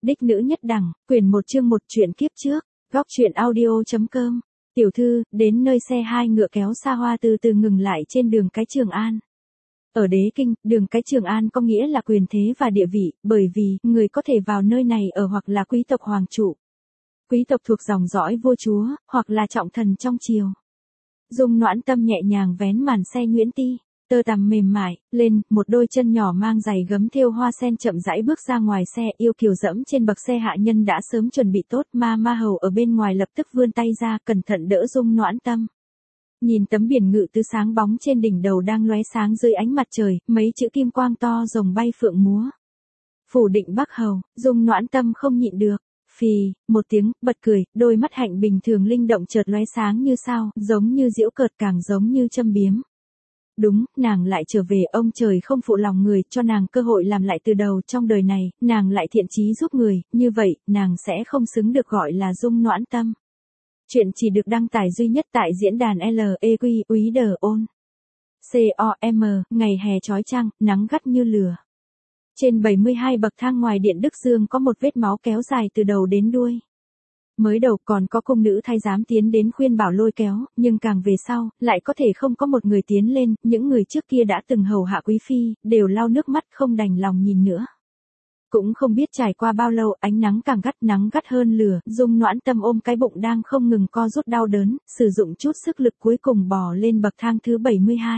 Đích nữ nhất đẳng, quyển 1 chương 1 truyện kiếp trước, góc truyện audio.com. Tiểu thư, đến nơi xe hai ngựa kéo xa hoa từ từ ngừng lại trên đường cái Trường An. Ở Đế Kinh, đường cái Trường An có nghĩa là quyền thế và địa vị, bởi vì người có thể vào nơi này ở hoặc là quý tộc hoàng trụ, quý tộc thuộc dòng dõi vua chúa, hoặc là trọng thần trong triều. Dung Noãn Tâm nhẹ nhàng vén màn xe Nguyễn Ti, tơ tằm mềm mại, lên, một đôi chân nhỏ mang giày gấm thêu hoa sen chậm rãi bước ra ngoài xe, yêu kiều dẫm trên bậc xe hạ nhân đã sớm chuẩn bị tốt, ma hầu ở bên ngoài lập tức vươn tay ra, cẩn thận đỡ Dung Noãn Tâm. Nhìn tấm biển ngự tứ sáng bóng trên đỉnh đầu đang lóe sáng dưới ánh mặt trời, mấy chữ kim quang to rồng bay phượng múa. Phủ định Bắc Hầu, Dung Noãn Tâm không nhịn được. Phì, một tiếng, bật cười, đôi mắt hạnh bình thường linh động chợt lóe sáng như sao, giống như giễu cợt càng giống như châm biếm. Đúng, nàng lại trở về, ông trời không phụ lòng người, cho nàng cơ hội làm lại từ đầu trong đời này, nàng lại thiện chí giúp người, như vậy, nàng sẽ không xứng được gọi là Dung Noãn Tâm. Chuyện chỉ được đăng tải duy nhất tại diễn đàn LEQ Úy Đờ Ôn. COM, ngày hè chói chang, nắng gắt như lửa. Trên 72 bậc thang ngoài điện Đức Dương có một vết máu kéo dài từ đầu đến đuôi. Mới đầu còn có cung nữ thái giám tiến đến khuyên bảo lôi kéo, nhưng càng về sau, lại có thể không có một người tiến lên, những người trước kia đã từng hầu hạ quý phi, đều lau nước mắt không đành lòng nhìn nữa. Cũng không biết trải qua bao lâu, ánh nắng càng gắt, nắng gắt hơn lửa, Dung Noãn Tâm ôm cái bụng đang không ngừng co rút đau đớn, sử dụng chút sức lực cuối cùng bò lên bậc thang thứ 72.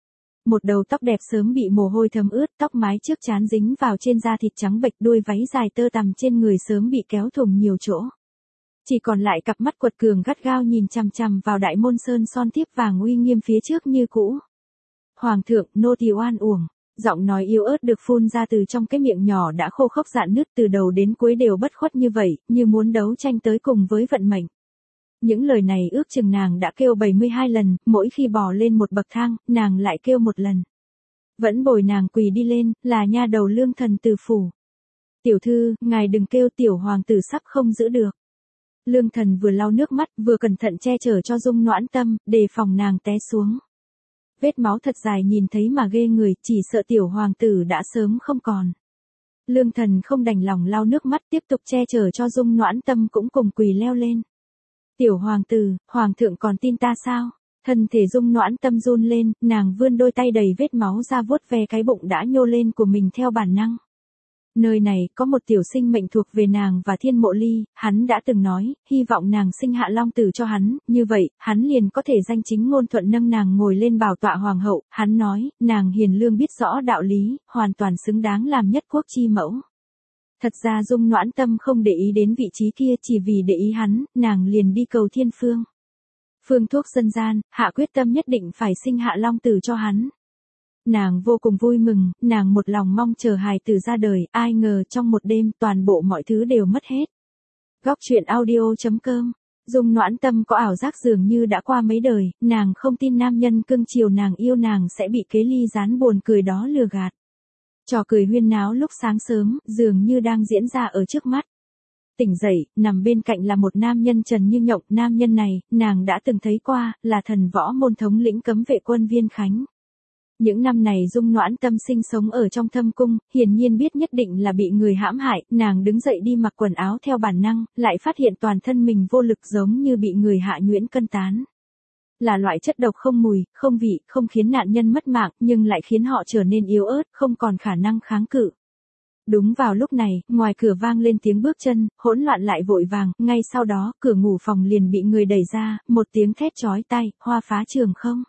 Một đầu tóc đẹp sớm bị mồ hôi thấm ướt, tóc mái trước trán dính vào trên da thịt trắng bệch, đuôi váy dài tơ tằm trên người sớm bị kéo thủng nhiều chỗ. Chỉ còn lại cặp mắt quật cường gắt gao nhìn chằm chằm vào đại môn sơn son thiếp vàng uy nghiêm phía trước như cũ. Hoàng thượng, nô tỳ oan uổng. Giọng nói yếu ớt được phun ra từ trong cái miệng nhỏ đã khô khốc rạn nứt, từ đầu đến cuối đều bất khuất như vậy, như muốn đấu tranh tới cùng với vận mệnh. Những lời này ước chừng nàng đã kêu 72 lần, mỗi khi bò lên một bậc thang, nàng lại kêu một lần. Vẫn bồi nàng quỳ đi lên, là nha đầu Lương Thần từ phủ. Tiểu thư, ngài đừng kêu, tiểu hoàng tử sắp không giữ được. Lương Thần vừa lau nước mắt, vừa cẩn thận che chở cho Dung Noãn Tâm, đề phòng nàng té xuống. Vết máu thật dài nhìn thấy mà ghê người, chỉ sợ tiểu hoàng tử đã sớm không còn. Lương Thần không đành lòng lau nước mắt, tiếp tục che chở cho Dung Noãn Tâm cũng cùng quỳ leo lên. Tiểu hoàng tử, hoàng thượng còn tin ta sao? Thân thể Dung Noãn Tâm run lên, nàng vươn đôi tay đầy vết máu ra vuốt ve cái bụng đã nhô lên của mình theo bản năng. Nơi này có một tiểu sinh mệnh thuộc về nàng và Thiên Mộ Ly, hắn đã từng nói, hy vọng nàng sinh hạ long tử cho hắn, như vậy, hắn liền có thể danh chính ngôn thuận nâng nàng ngồi lên bảo tọa hoàng hậu, hắn nói, nàng hiền lương biết rõ đạo lý, hoàn toàn xứng đáng làm nhất quốc chi mẫu. Thật ra Dung Noãn Tâm không để ý đến vị trí kia, chỉ vì để ý hắn, nàng liền đi cầu thiên phương. Phương thuốc dân gian, hạ quyết tâm nhất định phải sinh hạ long tử cho hắn. Nàng vô cùng vui mừng, nàng một lòng mong chờ hài tử ra đời, ai ngờ trong một đêm toàn bộ mọi thứ đều mất hết. Góc truyện audio.com. Dung Noãn Tâm có ảo giác dường như đã qua mấy đời, nàng không tin nam nhân cưng chiều nàng yêu nàng sẽ bị kế ly gián buồn cười đó lừa gạt. Trò cười huyên náo lúc sáng sớm, dường như đang diễn ra ở trước mắt. Tỉnh dậy, nằm bên cạnh là một nam nhân trần như nhộng, nam nhân này, nàng đã từng thấy qua, là thần võ môn thống lĩnh cấm vệ quân Viên Khánh. Những năm này Dung Noãn Tâm sinh sống ở trong thâm cung, hiển nhiên biết nhất định là bị người hãm hại, nàng đứng dậy đi mặc quần áo theo bản năng, lại phát hiện toàn thân mình vô lực giống như bị người hạ nhuyễn cân tán. Là loại chất độc không mùi, không vị, không khiến nạn nhân mất mạng, nhưng lại khiến họ trở nên yếu ớt, không còn khả năng kháng cự. Đúng vào lúc này, ngoài cửa vang lên tiếng bước chân, hỗn loạn lại vội vàng, ngay sau đó, cửa ngủ phòng liền bị người đẩy ra, một tiếng thét chói tai, hoa phá trường không.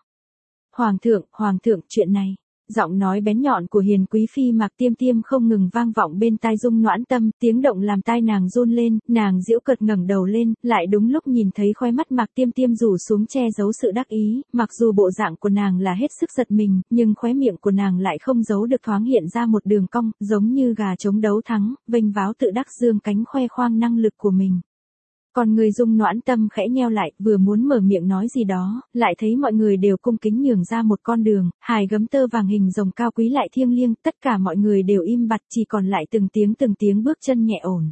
Hoàng thượng, chuyện này. Giọng nói bén nhọn của hiền quý phi Mạc Tiêm Tiêm không ngừng vang vọng bên tai Dung Noãn Tâm, tiếng động làm tai nàng run lên, nàng giễu cợt ngẩng đầu lên, lại đúng lúc nhìn thấy khóe mắt Mạc Tiêm Tiêm rủ xuống che giấu sự đắc ý, mặc dù bộ dạng của nàng là hết sức giật mình, nhưng khóe miệng của nàng lại không giấu được thoáng hiện ra một đường cong, giống như gà trống đấu thắng, vênh váo tự đắc dương cánh khoe khoang năng lực của mình. Còn người Dung Noãn Tâm khẽ nheo lại, vừa muốn mở miệng nói gì đó, lại thấy mọi người đều cung kính nhường ra một con đường, hài gấm tơ vàng hình rồng cao quý lại thiêng liêng, tất cả mọi người đều im bặt, chỉ còn lại từng tiếng bước chân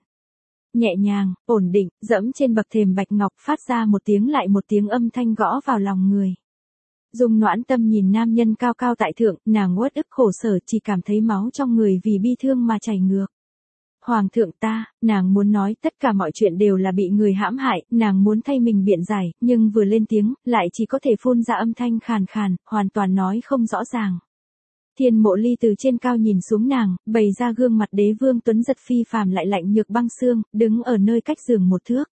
nhẹ nhàng, ổn định, dẫm trên bậc thềm bạch ngọc, phát ra một tiếng lại một tiếng âm thanh gõ vào lòng người. Dung Noãn Tâm nhìn nam nhân cao cao tại thượng, nàng uất ức khổ sở, chỉ cảm thấy máu trong người vì bi thương mà chảy ngược. Hoàng thượng ta, nàng muốn nói tất cả mọi chuyện đều là bị người hãm hại, nàng muốn thay mình biện giải, nhưng vừa lên tiếng, lại chỉ có thể phun ra âm thanh khàn khàn, hoàn toàn nói không rõ ràng. Thiên Mộ Ly từ trên cao nhìn xuống nàng, bày ra gương mặt đế vương tuấn giật phi phàm lại lạnh nhược băng xương, đứng ở nơi cách giường 1 thước.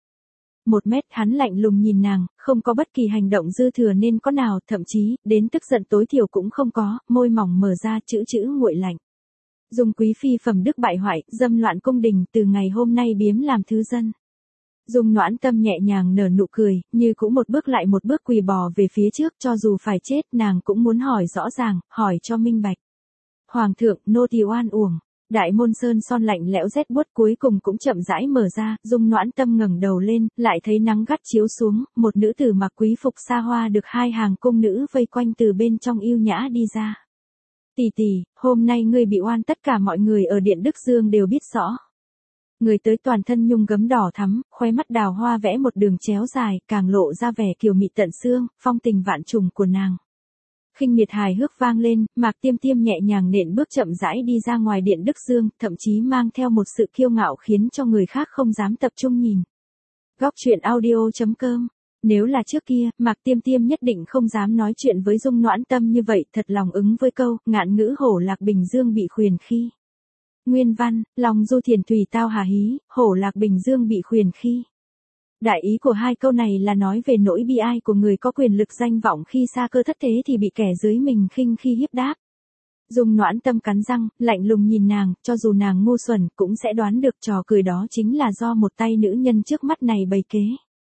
1 mét, hắn lạnh lùng nhìn nàng, không có bất kỳ hành động dư thừa nên có nào, thậm chí, đến tức giận tối thiểu cũng không có, môi mỏng mở ra chữ nguội lạnh. Dung quý phi phẩm đức bại hoại, dâm loạn cung đình, từ ngày hôm nay biếm làm thứ dân. Dung Noãn Tâm nhẹ nhàng nở nụ cười, như cũng một bước lại một bước quỳ bò về phía trước, cho dù phải chết, nàng cũng muốn hỏi rõ ràng, hỏi cho minh bạch. Hoàng thượng, nô tỳ oan uổng. Đại môn sơn son lạnh lẽo rét buốt cuối cùng cũng chậm rãi mở ra, Dung Noãn Tâm ngẩng đầu lên, lại thấy nắng gắt chiếu xuống, một nữ tử mặc quý phục xa hoa được 2 hàng cung nữ vây quanh từ bên trong yêu nhã đi ra. Tỷ tỷ, hôm nay ngươi bị oan, tất cả mọi người ở Điện Đức Dương đều biết rõ. Người tới toàn thân nhung gấm đỏ thắm, khóe mắt đào hoa vẽ một đường chéo dài, càng lộ ra vẻ kiều mị tận xương, phong tình vạn trùng của nàng. Khinh miệt hài hước vang lên, Mạc Tiêm Tiêm nhẹ nhàng nện bước chậm rãi đi ra ngoài Điện Đức Dương, thậm chí mang theo một sự kiêu ngạo khiến cho người khác không dám tập trung nhìn. Góc truyện audio.com. Nếu là trước kia, Mạc Tiêm Tiêm nhất định không dám nói chuyện với Dung Noãn Tâm như vậy, thật lòng ứng với câu, ngạn ngữ hổ lạc bình dương bị khuyền khi. Nguyên văn, lòng du thiền thủy tao hà hí, hổ lạc bình dương bị khuyền khi. Đại ý của 2 câu này là nói về nỗi bi ai của người có quyền lực danh vọng khi xa cơ thất thế thì bị kẻ dưới mình khinh khi hiếp đáp. Dung Noãn Tâm cắn răng, lạnh lùng nhìn nàng, cho dù nàng ngu xuẩn cũng sẽ đoán được trò cười đó chính là do một tay nữ nhân trước mắt này bày kế.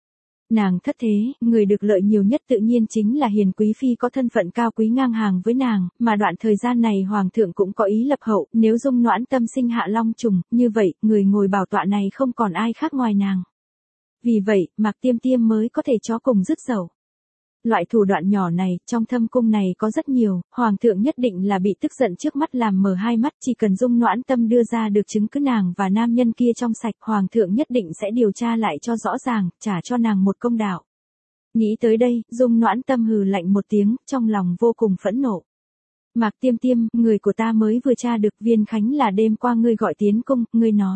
Nàng thất thế, người được lợi nhiều nhất tự nhiên chính là hiền quý phi có thân phận cao quý ngang hàng với nàng, mà đoạn thời gian này hoàng thượng cũng có ý lập hậu, nếu Dung Noãn Tâm sinh hạ long trùng, như vậy, người ngồi bảo tọa này không còn ai khác ngoài nàng. Vì vậy, Mạc Tiêm Tiêm mới có thể chó cùng dứt dẩu. Loại thủ đoạn nhỏ này, trong thâm cung này có rất nhiều, hoàng thượng nhất định là bị tức giận trước mắt làm mở 2 mắt, chỉ cần Dung Noãn Tâm đưa ra được chứng cứ nàng và nam nhân kia trong sạch, hoàng thượng nhất định sẽ điều tra lại cho rõ ràng, trả cho nàng một công đạo. Nghĩ tới đây, Dung Noãn Tâm hừ lạnh một tiếng, trong lòng vô cùng phẫn nộ. Mạc Tiêm Tiêm, người của ta mới vừa tra được, Viên Khánh là đêm qua ngươi gọi tiến cung, ngươi nói.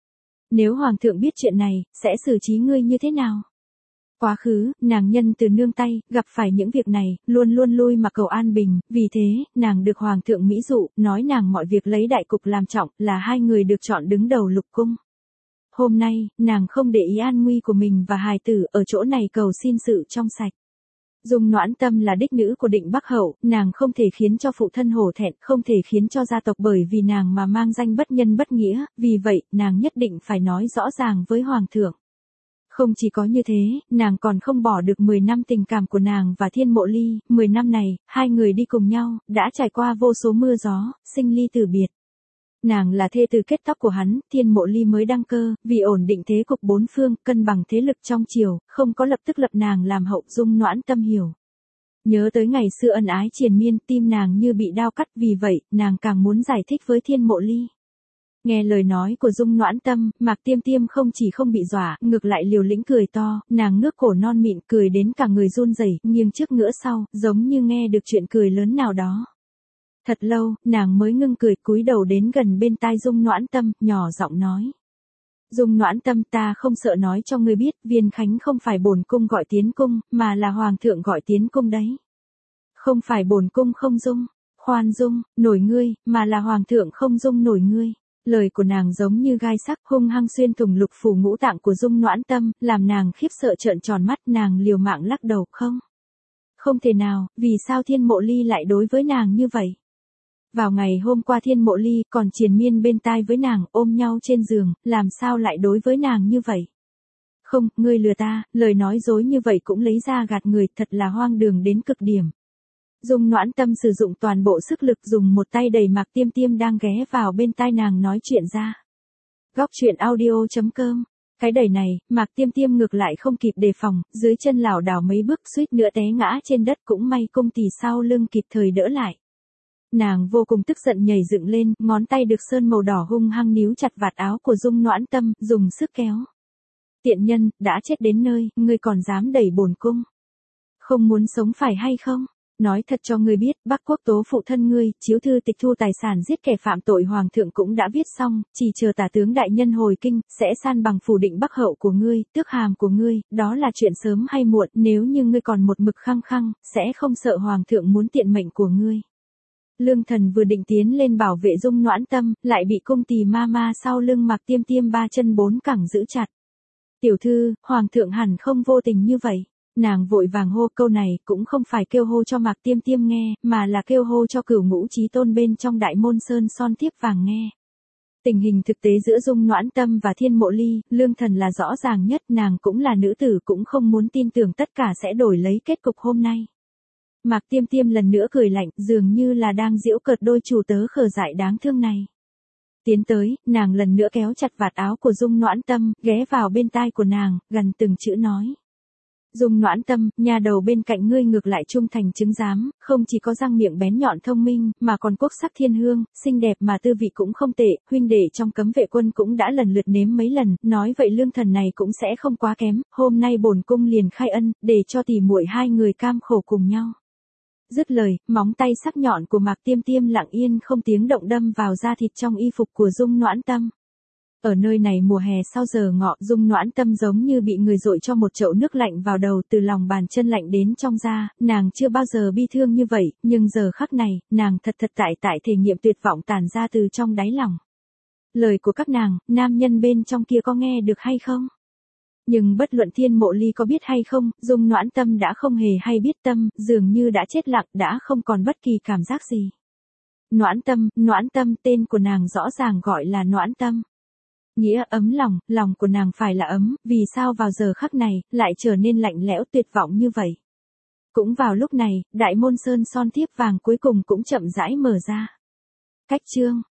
Nếu hoàng thượng biết chuyện này, sẽ xử trí ngươi như thế nào? Quá khứ, nàng nhân từ nương tay, gặp phải những việc này, luôn luôn lui mà cầu an bình, vì thế, nàng được hoàng thượng mỹ dụ, nói nàng mọi việc lấy đại cục làm trọng, là 2 người được chọn đứng đầu lục cung. Hôm nay, nàng không để ý an nguy của mình và hài tử, ở chỗ này cầu xin sự trong sạch. Dung Noãn Tâm là đích nữ của Định Bắc Hậu, nàng không thể khiến cho phụ thân hổ thẹn, không thể khiến cho gia tộc bởi vì nàng mà mang danh bất nhân bất nghĩa, vì vậy, nàng nhất định phải nói rõ ràng với hoàng thượng. Không chỉ có như thế, nàng còn không bỏ được 10 năm tình cảm của nàng và Thiên Mộ Ly, 10 năm này, 2 người đi cùng nhau, đã trải qua vô số mưa gió, sinh ly tử biệt. Nàng là thê tử kết tóc của hắn, Thiên Mộ Ly mới đăng cơ, vì ổn định thế cục 4 phương, cân bằng thế lực trong triều, không có lập tức lập nàng làm hậu. Dung Noãn Tâm hiểu. Nhớ tới ngày xưa ân ái triền miên, tim nàng như bị đao cắt, vì vậy, nàng càng muốn giải thích với Thiên Mộ Ly. Nghe lời nói của Dung Noãn Tâm, Mạc Tiêm Tiêm không chỉ không bị dọa, ngược lại liều lĩnh cười to, nàng ngước cổ non mịn cười đến cả người run rẩy, nghiêng trước ngửa sau, giống như nghe được chuyện cười lớn nào đó. Thật lâu, nàng mới ngưng cười, cúi đầu đến gần bên tai Dung Noãn Tâm, nhỏ giọng nói. Dung Noãn Tâm, ta không sợ nói cho ngươi biết, Viên Khánh không phải bổn cung gọi tiến cung, mà là hoàng thượng gọi tiến cung đấy. Không phải bổn cung không dung, khoan dung, nổi ngươi, mà là hoàng thượng không dung nổi ngươi. Lời của nàng giống như gai sắc hung hăng xuyên thủng lục phủ ngũ tạng của Dung Noãn Tâm, làm nàng khiếp sợ trợn tròn mắt, nàng liều mạng lắc đầu, không. Không thể nào, vì sao Thiên Mộ Ly lại đối với nàng như vậy? Vào ngày hôm qua Thiên Mộ Ly còn triền miên bên tai với nàng, ôm nhau trên giường, làm sao lại đối với nàng như vậy? Không, ngươi lừa ta, lời nói dối như vậy cũng lấy ra gạt người, thật là hoang đường đến cực điểm. Dung Noãn Tâm sử dụng toàn bộ sức lực, dùng một tay đẩy Mạc Tiêm Tiêm đang ghé vào bên tai nàng nói chuyện ra. Góc truyện audio.com. Cái đẩy này, Mạc Tiêm Tiêm ngược lại không kịp đề phòng, dưới chân lảo đảo mấy bước suýt nữa té ngã trên đất, cũng may cung tỷ sau lưng kịp thời đỡ lại. Nàng vô cùng tức giận nhảy dựng lên, ngón tay được sơn màu đỏ hung hăng níu chặt vạt áo của Dung Noãn Tâm, dùng sức kéo. Tiện nhân, đã chết đến nơi, ngươi còn dám đẩy bổn cung. Không muốn sống phải hay không? Nói thật cho ngươi biết, Bắc quốc tố phụ thân ngươi, chiếu thư tịch thu tài sản giết kẻ phạm tội hoàng thượng cũng đã viết xong, chỉ chờ tả tướng đại nhân hồi kinh, sẽ san bằng phủ định Bắc hậu của ngươi, tước hàm của ngươi, đó là chuyện sớm hay muộn, nếu như ngươi còn một mực khăng khăng, sẽ không sợ hoàng thượng muốn tiện mệnh của ngươi. Lương Thần vừa định tiến lên bảo vệ Dung Noãn Tâm, lại bị cung tỳ ma ma sau lưng Mạc Tiêm Tiêm ba chân bốn cẳng giữ chặt. Tiểu thư, hoàng thượng hẳn không vô tình như vậy. Nàng vội vàng hô, câu này cũng không phải kêu hô cho Mạc Tiêm Tiêm nghe, mà là kêu hô cho Cửu Ngũ Chí Tôn bên trong Đại Môn Sơn Son Thiếp Vàng nghe. Tình hình thực tế giữa Dung Noãn Tâm và Thiên Mộ Ly, Lương Thần là rõ ràng nhất, nàng cũng là nữ tử cũng không muốn tin tưởng tất cả sẽ đổi lấy kết cục hôm nay. Mạc Tiêm Tiêm lần nữa cười lạnh, dường như là đang giễu cợt đôi chủ tớ khờ dại đáng thương này. Tiến tới, nàng lần nữa kéo chặt vạt áo của Dung Noãn Tâm, ghé vào bên tai của nàng, gần từng chữ nói. Dung Noãn Tâm, nhà đầu bên cạnh ngươi ngược lại trung thành chứng giám, không chỉ có răng miệng bén nhọn thông minh, mà còn quốc sắc thiên hương, xinh đẹp mà tư vị cũng không tệ, huynh đệ trong cấm vệ quân cũng đã lần lượt nếm mấy lần, nói vậy Lương Thần này cũng sẽ không quá kém, hôm nay bổn cung liền khai ân, để cho tỷ muội hai người cam khổ cùng nhau. Dứt lời, móng tay sắc nhọn của Mạc Tiêm Tiêm lặng yên không tiếng động đâm vào da thịt trong y phục của Dung Noãn Tâm. Ở nơi này mùa hè sau giờ ngọ, Dung Noãn Tâm giống như bị người dội cho một chậu nước lạnh vào đầu, từ lòng bàn chân lạnh đến trong da, nàng chưa bao giờ bi thương như vậy, nhưng giờ khắc này, nàng thật tại thể nghiệm tuyệt vọng tản ra từ trong đáy lòng. Lời của các nàng, nam nhân bên trong kia có nghe được hay không? Nhưng bất luận Thiên Mộ Ly có biết hay không, Dung Noãn Tâm đã không hề hay biết tâm, dường như đã chết lặng, đã không còn bất kỳ cảm giác gì. Noãn Tâm, tên của nàng rõ ràng gọi là Noãn Tâm. Nghĩa ấm lòng, lòng của nàng phải là ấm, vì sao vào giờ khắc này, lại trở nên lạnh lẽo tuyệt vọng như vậy. Cũng vào lúc này, Đại Môn Sơn Son Thiếp Vàng cuối cùng cũng chậm rãi mở ra. Cách chương